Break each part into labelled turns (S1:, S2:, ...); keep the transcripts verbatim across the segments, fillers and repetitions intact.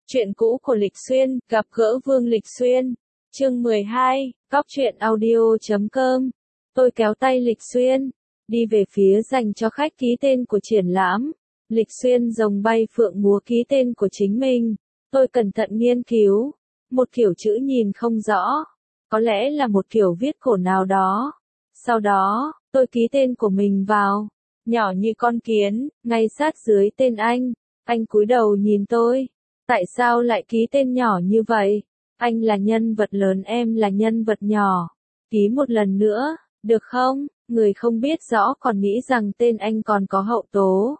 S1: Chuyện cũ của Lịch Xuyên, gặp gỡ Vương Lịch Xuyên. Chương mười hai, Góc truyện audio chấm com. Tôi kéo tay Lịch Xuyên, đi về phía dành cho khách ký tên của triển lãm. Lịch Xuyên rồng bay phượng múa ký tên của chính mình. Tôi cẩn thận nghiên cứu. Một kiểu chữ nhìn không rõ. Có lẽ là một kiểu viết cổ nào đó. Sau đó, tôi ký tên của mình vào. Nhỏ như con kiến, ngay sát dưới tên anh. Anh cúi đầu nhìn tôi. Tại sao lại ký tên nhỏ như vậy? Anh là nhân vật lớn, em là nhân vật nhỏ. Ký một lần nữa, được không? Người không biết rõ còn nghĩ rằng tên anh còn có hậu tố.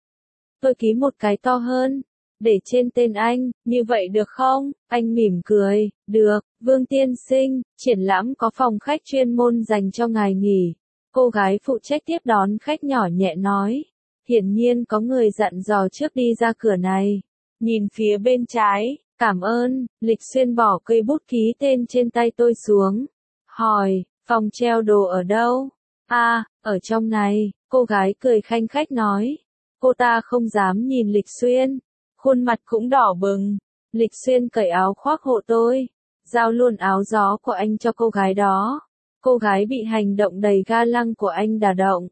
S1: Tôi ký một cái to hơn, để trên tên anh, như vậy được không? Anh mỉm cười, được, Vương tiên sinh, triển lãm có phòng khách chuyên môn dành cho ngài nghỉ. Cô gái phụ trách tiếp đón khách nhỏ nhẹ nói. Hiển nhiên có người dặn dò trước đi ra cửa này. Nhìn phía bên trái, cảm ơn, Lịch Xuyên bỏ cây bút ký tên trên tay tôi xuống. Hỏi, phòng treo đồ ở đâu? À, ở trong này, cô gái cười khanh khách nói. Cô ta không dám nhìn Lịch Xuyên, khuôn mặt cũng đỏ bừng. Lịch Xuyên cởi áo khoác hộ tôi, giao luôn áo gió của anh cho cô gái đó. Cô gái bị hành động đầy ga lăng của anh đả động.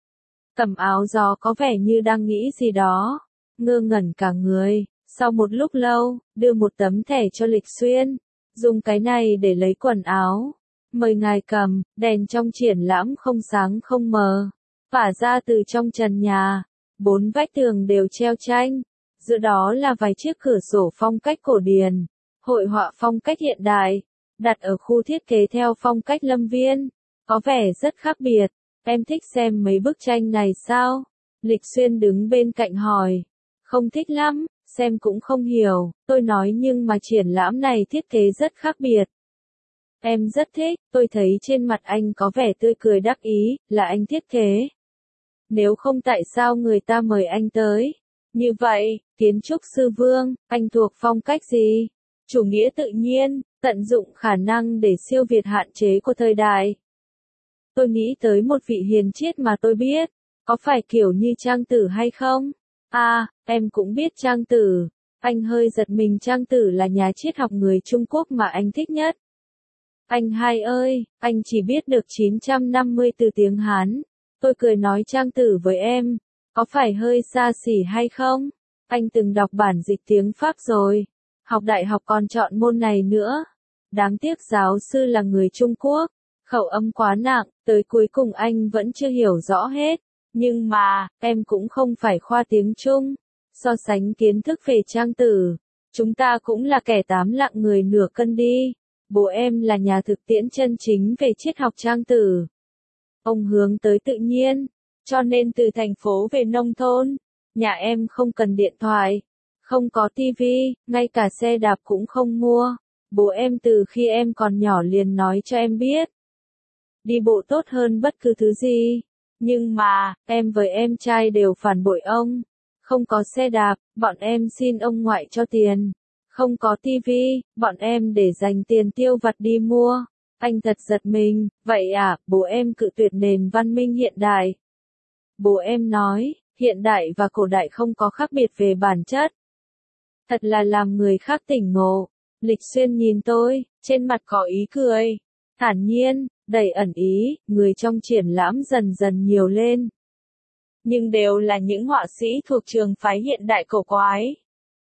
S1: Cầm áo gió có vẻ như đang nghĩ gì đó, ngơ ngẩn cả người. Sau một lúc lâu, đưa một tấm thẻ cho Lịch Xuyên. Dùng cái này để lấy quần áo. Mời ngài cầm, đèn trong triển lãm không sáng không mờ. Phả ra từ trong trần nhà. Bốn vách tường đều treo tranh. Giữa đó là vài chiếc cửa sổ phong cách cổ điển. Hội họa phong cách hiện đại. Đặt ở khu thiết kế theo phong cách Lâm Viên. Có vẻ rất khác biệt. Em thích xem mấy bức tranh này sao? Lịch Xuyên đứng bên cạnh hỏi. Không thích lắm. Xem cũng không hiểu, tôi nói nhưng mà triển lãm này thiết kế rất khác biệt. Em rất thích, tôi thấy trên mặt anh có vẻ tươi cười đắc ý, là anh thiết kế. Nếu không tại sao người ta mời anh tới? Như vậy, kiến trúc sư Vương, anh thuộc phong cách gì? Chủ nghĩa tự nhiên, tận dụng khả năng để siêu việt hạn chế của thời đại. Tôi nghĩ tới một vị hiền triết mà tôi biết, có phải kiểu như Trang Tử hay không? À, em cũng biết Trang Tử. Anh hơi giật mình, Trang Tử là nhà triết học người Trung Quốc mà anh thích nhất. Anh hai ơi, anh chỉ biết được chín trăm năm mươi từ tiếng Hán. Tôi cười nói Trang Tử với em, có phải hơi xa xỉ hay không? Anh từng đọc bản dịch tiếng Pháp rồi. Học đại học còn chọn môn này nữa. Đáng tiếc giáo sư là người Trung Quốc. Khẩu âm quá nặng, tới cuối cùng anh vẫn chưa hiểu rõ hết. Nhưng mà, em cũng không phải khoa tiếng Trung. So sánh kiến thức về Trang Tử, chúng ta cũng là kẻ tám lạng người nửa cân đi. Bố em là nhà thực tiễn chân chính về triết học Trang Tử. Ông hướng tới tự nhiên, cho nên từ thành phố về nông thôn. Nhà em không cần điện thoại, không có tivi, ngay cả xe đạp cũng không mua. Bố em từ khi em còn nhỏ liền nói cho em biết. Đi bộ tốt hơn bất cứ thứ gì. Nhưng mà, em với em trai đều phản bội ông. Không có xe đạp, bọn em xin ông ngoại cho tiền. Không có tivi, bọn em để dành tiền tiêu vặt đi mua. Anh thật giật mình, vậy à, bố em cự tuyệt nền văn minh hiện đại. Bố em nói, hiện đại và cổ đại không có khác biệt về bản chất. Thật là làm người khác tỉnh ngộ. Lịch Xuyên nhìn tôi, trên mặt có ý cười. Thản nhiên, đầy ẩn ý, người trong triển lãm dần dần nhiều lên. Nhưng đều là những họa sĩ thuộc trường phái hiện đại cổ quái.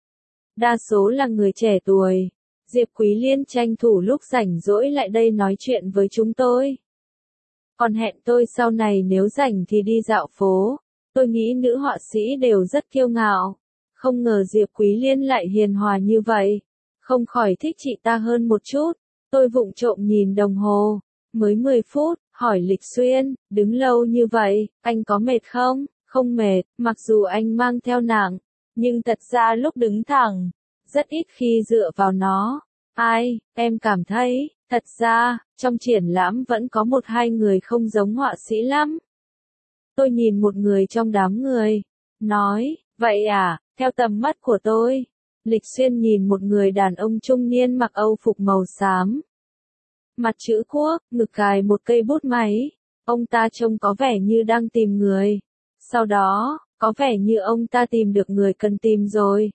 S1: Đa số là người trẻ tuổi. Diệp Quý Liên tranh thủ lúc rảnh rỗi lại đây nói chuyện với chúng tôi. Còn hẹn tôi sau này nếu rảnh thì đi dạo phố. Tôi nghĩ nữ họa sĩ đều rất kiêu ngạo. Không ngờ Diệp Quý Liên lại hiền hòa như vậy. Không khỏi thích chị ta hơn một chút. Tôi vụng trộm nhìn đồng hồ. Mới mười phút, hỏi Lịch Xuyên, đứng lâu như vậy, anh có mệt không? Không mệt, mặc dù anh mang theo nặng, nhưng thật ra lúc đứng thẳng, rất ít khi dựa vào nó. Ai, em cảm thấy, thật ra, trong triển lãm vẫn có một hai người không giống họa sĩ lắm. Tôi nhìn một người trong đám người, nói, vậy à, theo tầm mắt của tôi. Lịch Xuyên nhìn một người đàn ông trung niên mặc âu phục màu xám. Mặt chữ quốc, ngực cài một cây bút máy. Ông ta trông có vẻ như đang tìm người. Sau đó, có vẻ như ông ta tìm được người cần tìm rồi.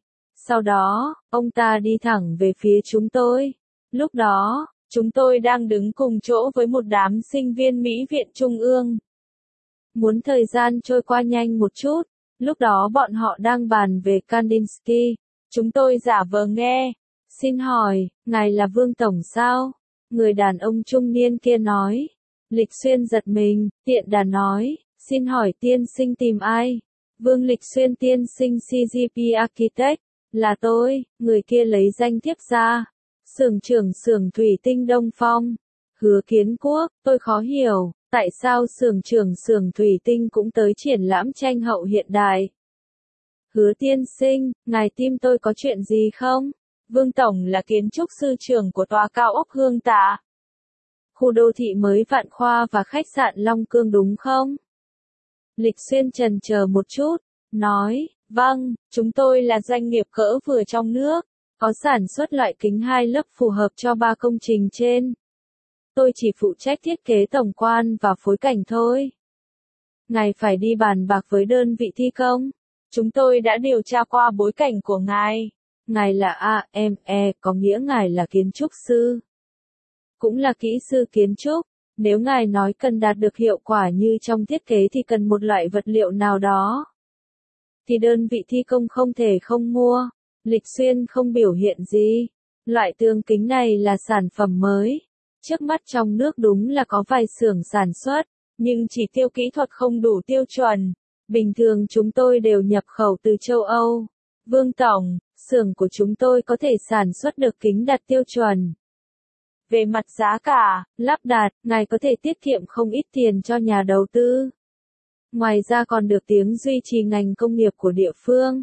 S1: Sau đó, ông ta đi thẳng về phía chúng tôi. Lúc đó, chúng tôi đang đứng cùng chỗ với một đám sinh viên Mỹ viện Trung ương. Muốn thời gian trôi qua nhanh một chút, lúc đó bọn họ đang bàn về Kandinsky. Chúng tôi giả vờ nghe. Xin hỏi, ngài là Vương Tổng sao? Người đàn ông trung niên kia nói. Lịch Xuyên giật mình, tiện đà nói, xin hỏi tiên sinh tìm ai? Vương Lịch Xuyên tiên sinh xê giê pê Architect, là tôi, người kia lấy danh thiếp ra. Xưởng trưởng xưởng thủy tinh Đông Phong. Hứa Kiến Quốc, tôi khó hiểu, tại sao xưởng trưởng xưởng thủy tinh cũng tới triển lãm tranh hậu hiện đại? Hứa tiên sinh, ngài tim tôi có chuyện gì không? Vương Tổng là kiến trúc sư trưởng của tòa cao ốc Hương Tạ. Khu đô thị mới Vạn Khoa và khách sạn Long Cương đúng không? Lịch Xuyên chần chờ một chút, nói, vâng, chúng tôi là doanh nghiệp cỡ vừa trong nước, có sản xuất loại kính hai lớp phù hợp cho ba công trình trên. Tôi chỉ phụ trách thiết kế tổng quan và phối cảnh thôi. Ngài phải đi bàn bạc với đơn vị thi công. Chúng tôi đã điều tra qua bối cảnh của ngài. Ngài là a em e, có nghĩa ngài là kiến trúc sư. Cũng là kỹ sư kiến trúc. Nếu ngài nói cần đạt được hiệu quả như trong thiết kế thì cần một loại vật liệu nào đó, thì đơn vị thi công không thể không mua. Lịch Xuyên không biểu hiện gì. Loại tường kính này là sản phẩm mới. Trước mắt trong nước đúng là có vài xưởng sản xuất, nhưng chỉ tiêu kỹ thuật không đủ tiêu chuẩn. Bình thường chúng tôi đều nhập khẩu từ châu Âu. Vương Tổng, xưởng của chúng tôi có thể sản xuất được kính đạt tiêu chuẩn. Về mặt giá cả, lắp đặt, ngài có thể tiết kiệm không ít tiền cho nhà đầu tư. Ngoài ra còn được tiếng duy trì ngành công nghiệp của địa phương.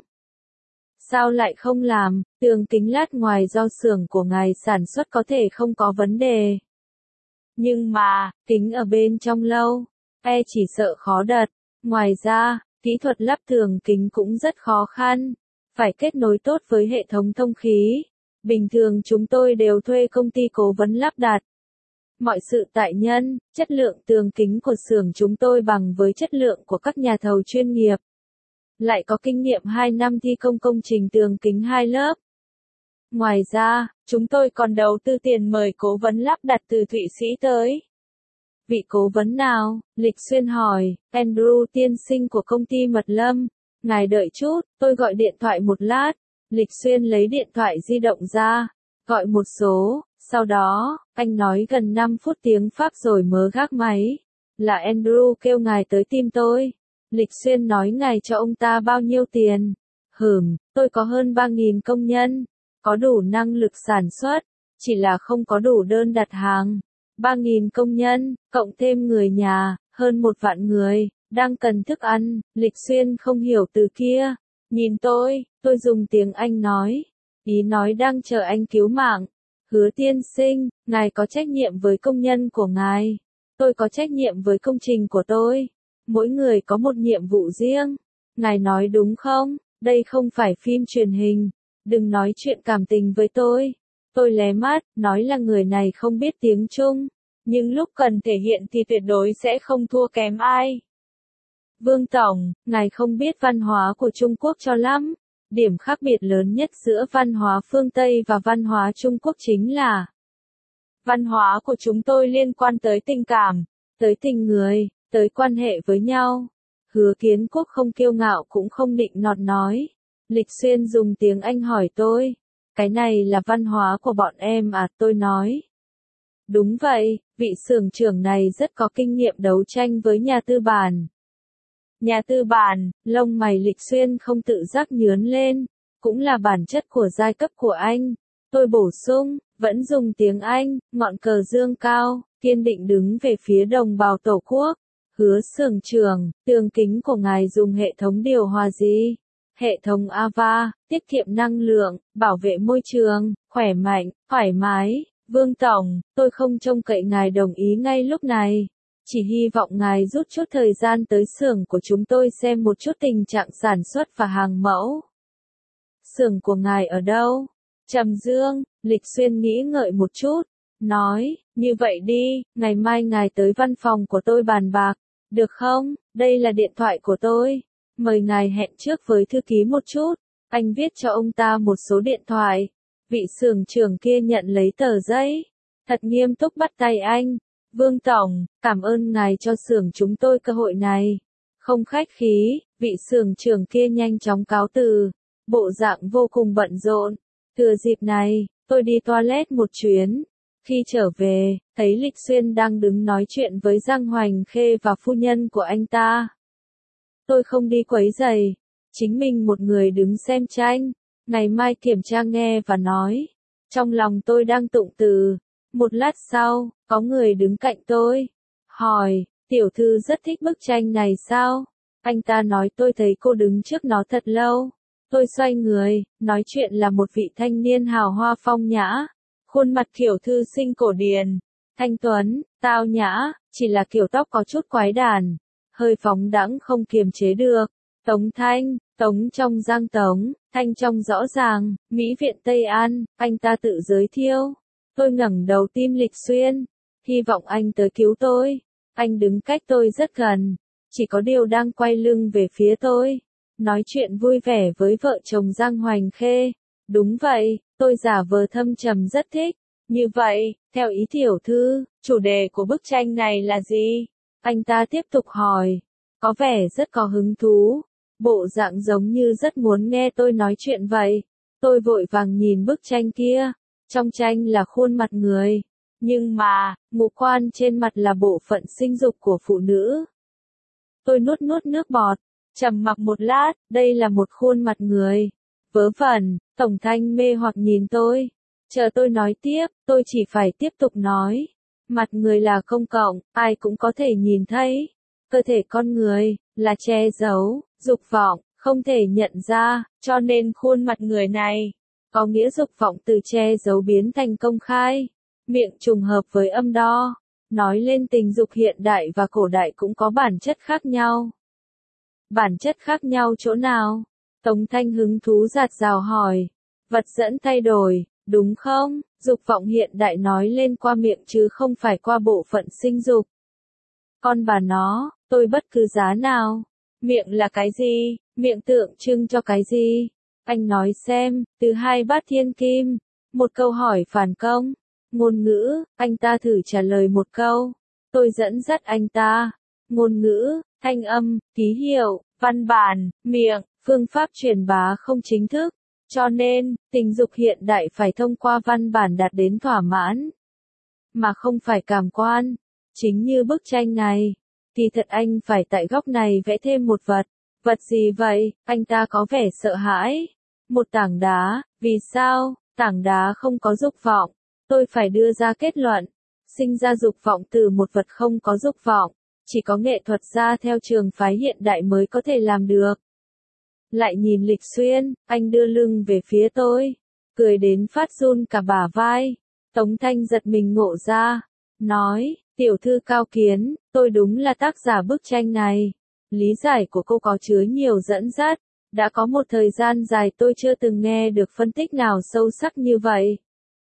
S1: Sao lại không làm, tường kính lát ngoài do xưởng của ngài sản xuất có thể không có vấn đề. Nhưng mà, kính ở bên trong lâu, e chỉ sợ khó đặt. Ngoài ra, kỹ thuật lắp tường kính cũng rất khó khăn. Phải kết nối tốt với hệ thống thông khí. Bình thường chúng tôi đều thuê công ty cố vấn lắp đặt. Mọi sự tại nhân, chất lượng tường kính của xưởng chúng tôi bằng với chất lượng của các nhà thầu chuyên nghiệp. Lại có kinh nghiệm hai năm thi công công trình tường kính hai lớp. Ngoài ra, chúng tôi còn đầu tư tiền mời cố vấn lắp đặt từ Thụy Sĩ tới. Vị cố vấn nào? Lịch Xuyên hỏi. Andrew tiên sinh của công ty Mật Lâm. Ngài đợi chút, tôi gọi điện thoại một lát. Lịch Xuyên lấy điện thoại di động ra, gọi một số, sau đó, anh nói gần năm phút tiếng Pháp rồi mớ gác máy. Là Andrew kêu ngài tới tìm tôi. Lịch Xuyên nói ngài cho ông ta bao nhiêu tiền? Hừm, tôi có hơn ba nghìn công nhân, có đủ năng lực sản xuất, chỉ là không có đủ đơn đặt hàng. ba nghìn công nhân, cộng thêm người nhà, hơn một vạn người, đang cần thức ăn. Lịch Xuyên không hiểu từ kia. Nhìn tôi, tôi dùng tiếng Anh nói. Ý nói đang chờ anh cứu mạng. Hứa tiên sinh, ngài có trách nhiệm với công nhân của ngài. Tôi có trách nhiệm với công trình của tôi. Mỗi người có một nhiệm vụ riêng. Ngài nói đúng không? Đây không phải phim truyền hình. Đừng nói chuyện cảm tình với tôi. Tôi lé mắt, nói là người này không biết tiếng Trung. Nhưng lúc cần thể hiện thì tuyệt đối sẽ không thua kém ai. Vương Tổng, ngài không biết văn hóa của Trung Quốc cho lắm. Điểm khác biệt lớn nhất giữa văn hóa phương Tây và văn hóa Trung Quốc chính là văn hóa của chúng tôi liên quan tới tình cảm, tới tình người, tới quan hệ với nhau. Hứa Kiến Quốc không kiêu ngạo cũng không định nọt nói. Lịch Xuyên dùng tiếng Anh hỏi tôi. Cái này là văn hóa của bọn em à, tôi nói. Đúng vậy, vị xưởng trưởng này rất có kinh nghiệm đấu tranh với nhà tư bản. Nhà tư bản, lông mày Lịch Xuyên không tự giác nhướn lên, cũng là bản chất của giai cấp của anh. Tôi bổ sung, vẫn dùng tiếng Anh, ngọn cờ dương cao, kiên định đứng về phía đồng bào Tổ quốc. Hứa xưởng trưởng, tường kính của ngài dùng hệ thống điều hòa gì? Hệ thống a va, tiết kiệm năng lượng, bảo vệ môi trường, khỏe mạnh, thoải mái. Vương Tổng, tôi không trông cậy ngài đồng ý ngay lúc này. Chỉ hy vọng ngài rút chút thời gian tới xưởng của chúng tôi xem một chút tình trạng sản xuất và hàng mẫu. Xưởng của ngài ở đâu? Trầm Dương, Lịch Xuyên nghĩ ngợi một chút, nói, như vậy đi, ngày mai ngài tới văn phòng của tôi bàn bạc, được không? Đây là điện thoại của tôi. Mời ngài hẹn trước với thư ký một chút. Anh viết cho ông ta một số điện thoại. Vị xưởng trưởng kia nhận lấy tờ giấy. Thật nghiêm túc bắt tay anh. Vương Tổng, cảm ơn ngài cho xưởng chúng tôi cơ hội này. Không khách khí, vị xưởng trưởng kia nhanh chóng cáo từ. Bộ dạng vô cùng bận rộn. Thừa dịp này, tôi đi toilet một chuyến. Khi trở về, thấy Lịch Xuyên đang đứng nói chuyện với Giang Hoành Khê và phu nhân của anh ta. Tôi không đi quấy rầy, chính mình một người đứng xem tranh, ngày mai kiểm tra nghe và nói. Trong lòng tôi đang tụng từ. Một lát sau, có người đứng cạnh tôi, hỏi, tiểu thư rất thích bức tranh này sao? Anh ta nói tôi thấy cô đứng trước nó thật lâu. Tôi xoay người, nói chuyện là một vị thanh niên hào hoa phong nhã. Khuôn mặt kiểu thư sinh cổ điển, thanh tuấn, tao nhã, chỉ là kiểu tóc có chút quái đản, hơi phóng đãng không kiềm chế được. Tống Thanh, Tống trong Giang Tống, Thanh trong rõ ràng, Mỹ viện Tây An, anh ta tự giới thiệu. Tôi ngẩng đầu tim Lịch Xuyên, hy vọng anh tới cứu tôi. Anh đứng cách tôi rất gần, chỉ có điều đang quay lưng về phía tôi, nói chuyện vui vẻ với vợ chồng Giang Hoành Khê. Đúng vậy, tôi giả vờ thâm trầm rất thích. Như vậy, theo ý tiểu thư, chủ đề của bức tranh này là gì? Anh ta tiếp tục hỏi, có vẻ rất có hứng thú, bộ dạng giống như rất muốn nghe tôi nói chuyện vậy. Tôi vội vàng nhìn bức tranh kia, trong tranh là khuôn mặt người, nhưng mà, ngũ quan trên mặt là bộ phận sinh dục của phụ nữ. Tôi nuốt nuốt nước bọt, trầm mặc một lát, đây là một khuôn mặt người. Vớ vẩn, Tổng Thanh mê hoặc nhìn tôi. Chờ tôi nói tiếp, tôi chỉ phải tiếp tục nói. Mặt người là công cộng, ai cũng có thể nhìn thấy. Cơ thể con người, là che giấu, dục vọng, không thể nhận ra, cho nên khuôn mặt người này, có nghĩa dục vọng từ che giấu biến thành công khai. Miệng trùng hợp với âm đo. Nói lên tình dục hiện đại và cổ đại cũng có bản chất khác nhau. Bản chất khác nhau chỗ nào? Tống Thanh hứng thú rạt rào hỏi. Vật dẫn thay đổi, đúng không? Dục vọng hiện đại nói lên qua miệng chứ không phải qua bộ phận sinh dục. Con bà nó, tôi bất cứ giá nào. Miệng là cái gì? Miệng tượng trưng cho cái gì? Anh nói xem, từ hai bát thiên kim. Một câu hỏi phản công. Ngôn ngữ, anh ta thử trả lời một câu. Tôi dẫn dắt anh ta. Ngôn ngữ, thanh âm, ký hiệu, văn bản, miệng, phương pháp truyền bá không chính thức. Cho nên, tình dục hiện đại phải thông qua văn bản đạt đến thỏa mãn. Mà không phải cảm quan. Chính như bức tranh này. Thì thật anh phải tại góc này vẽ thêm một vật. Vật gì vậy? Anh ta có vẻ sợ hãi. Một tảng đá. Vì sao? Tảng đá không có dục vọng. Tôi phải đưa ra kết luận. Sinh ra dục vọng từ một vật không có dục vọng. Chỉ có nghệ thuật gia theo trường phái hiện đại mới có thể làm được. Lại nhìn Lịch Xuyên, anh đưa lưng về phía tôi. Cười đến phát run cả bả vai. Tống Thanh giật mình ngộ ra. Nói, tiểu thư Cao Kiến, tôi đúng là tác giả bức tranh này. Lý giải của cô có chứa nhiều dẫn dắt. Đã có một thời gian dài tôi chưa từng nghe được phân tích nào sâu sắc như vậy.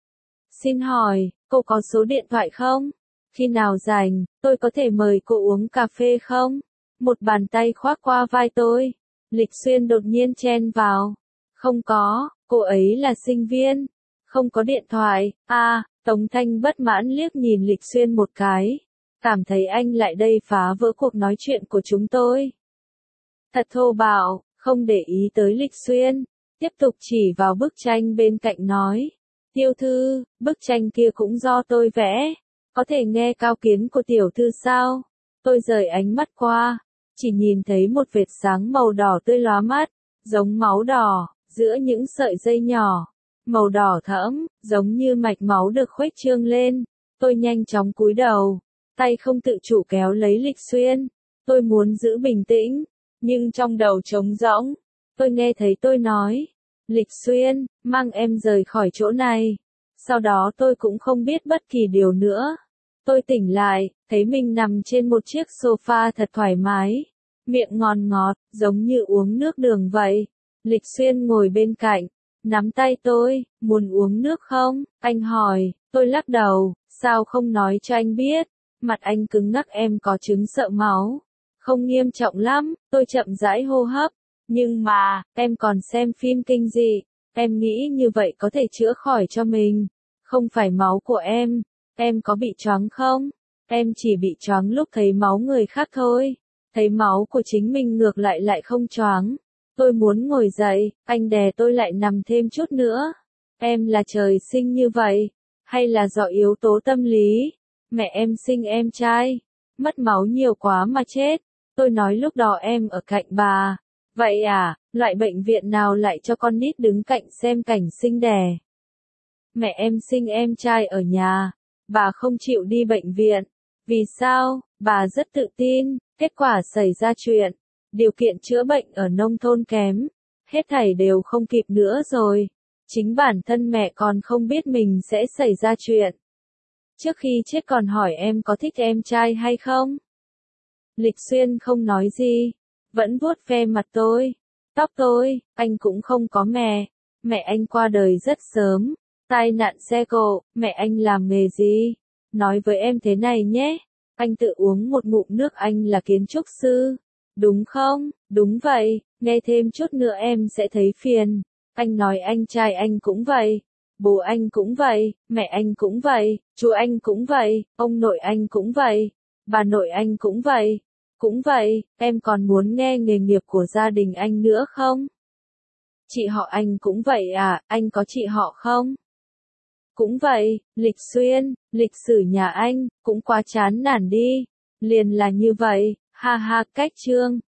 S1: Xin hỏi, cô có số điện thoại không? Khi nào rảnh, tôi có thể mời cô uống cà phê không? Một bàn tay khoác qua vai tôi. Lịch Xuyên đột nhiên chen vào. Không có, cô ấy là sinh viên. Không có điện thoại. À, Tống Thanh bất mãn liếc nhìn Lịch Xuyên một cái. Cảm thấy anh lại đây phá vỡ cuộc nói chuyện của chúng tôi. Thật thô bạo, không để ý tới Lịch Xuyên. Tiếp tục chỉ vào bức tranh bên cạnh nói. Tiểu thư, bức tranh kia cũng do tôi vẽ. Có thể nghe cao kiến của tiểu thư sao? Tôi rời ánh mắt qua. Chỉ nhìn thấy một vệt sáng màu đỏ tươi lóa mắt. Giống máu đỏ, giữa những sợi dây nhỏ. Màu đỏ thẫm, giống như mạch máu được khuếch trương lên. Tôi nhanh chóng cúi đầu. Tay không tự chủ kéo lấy Lịch Xuyên. Tôi muốn giữ bình tĩnh. Nhưng trong đầu trống rỗng. Tôi nghe thấy tôi nói. Lịch Xuyên, mang em rời khỏi chỗ này. Sau đó tôi cũng không biết bất kỳ điều nữa. Tôi tỉnh lại, thấy mình nằm trên một chiếc sofa thật thoải mái. Miệng ngon ngọt, giống như uống nước đường vậy. Lịch Xuyên ngồi bên cạnh, nắm tay tôi, muốn uống nước không? Anh hỏi, tôi lắc đầu, sao không nói cho anh biết? Mặt anh cứng ngắc em có chứng sợ máu. Không nghiêm trọng lắm, tôi chậm rãi hô hấp. Nhưng mà, em còn xem phim kinh dị, em nghĩ như vậy có thể chữa khỏi cho mình. Không phải máu của em, em có bị choáng không? Em chỉ bị choáng lúc thấy máu người khác thôi. Thấy máu của chính mình ngược lại lại không choáng. Tôi muốn ngồi dậy, anh đè tôi lại nằm thêm chút nữa. Em là trời sinh như vậy, hay là do yếu tố tâm lý? Mẹ em sinh em trai, mất máu nhiều quá mà chết. Tôi nói lúc đó em ở cạnh bà. Vậy à, loại bệnh viện nào lại cho con nít đứng cạnh xem cảnh sinh đẻ? Mẹ em sinh em trai ở nhà, bà không chịu đi bệnh viện. Vì sao? Bà rất tự tin, kết quả xảy ra chuyện. Điều kiện chữa bệnh ở nông thôn kém, hết thảy đều không kịp nữa rồi. Chính bản thân mẹ còn không biết mình sẽ xảy ra chuyện. Trước khi chết còn hỏi em có thích em trai hay không? Lịch Xuyên không nói gì, vẫn vuốt ve mặt tôi, tóc tôi. Anh cũng không có mẹ, mẹ anh qua đời rất sớm, tai nạn xe cộ. Mẹ anh làm nghề gì? Nói với em thế này nhé, anh tự uống một ngụm nước. Anh là kiến trúc sư, đúng không? Đúng vậy, nghe thêm chút nữa em sẽ thấy phiền. Anh nói anh trai anh cũng vậy, bố anh cũng vậy, mẹ anh cũng vậy, chú anh cũng vậy, ông nội anh cũng vậy, bà nội anh cũng vậy. Cũng vậy, em còn muốn nghe nghề nghiệp của gia đình anh nữa không? Chị họ anh cũng vậy à, anh có chị họ không? Cũng vậy, Lịch Xuyên, lịch sử nhà anh, cũng quá chán nản đi. Liền là như vậy, ha ha. Cách chương